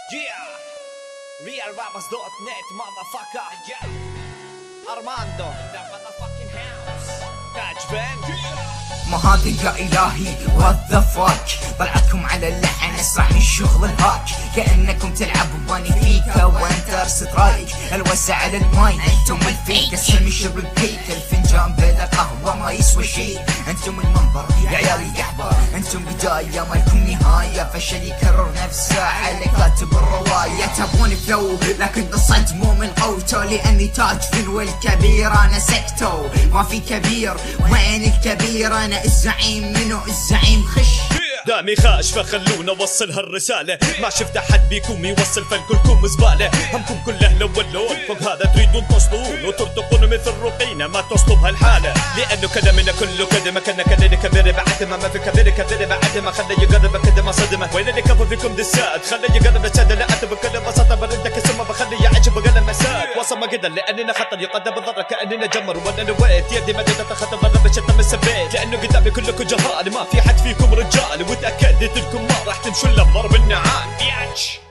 RealRappers.net motherfucker. Yeah. Armando the motherfucking house. Touch band. ما هذا يا إلهي what the fuck، طلعتكم على اللحن أسرع من شغل الهاك، كأنكم تلعبوا باني فيكا وانتر سترايك، الوسع على الماي انتم الفيك، اسلم يشرب البيك، الفنجان بلا قهوة ما يسوى شي، انتم المنبر يا عيالي قحبة، انتم بداية ما لكم نهاية، فشل يكرر نفسه على كاتب الرواية، تبون فلو لكن تصدموا من قوته، لأني تاج فلو الكبير أنا سكتو، ما في كبير وين الكبير، أنا الزعيم منو الزعيم خش دامي خاش فخلونا وصل هالرسالة، ما شفت احد بيكم يوصل فالكلكم زبالة، همكم كله لولون فوق هذا تريدون تصلون وترتقون مثل رقينا ما تصلب هالحالة، لأنه كلامنا كله كذا كان كذا كبير بعد ما في كبير بعد ما خلى يقرب كذا ما صدمه، وين اللي كفى فيكم دسات خلى يقرب سادة، لا أتى بكل بساطة بردك اسمه بخلي يعجب قلم مسات، وصل ما قدر لأننا خطر يقدم بالضرر كأننا جمر، وانا نويت يدي ما تتخطى ضرب الشتم السبيت، لأنه قدامي كلكم جهال ما في حد فيكم رجال، وتأكدت لكم ما راح تمشوا الا بضرب النعال.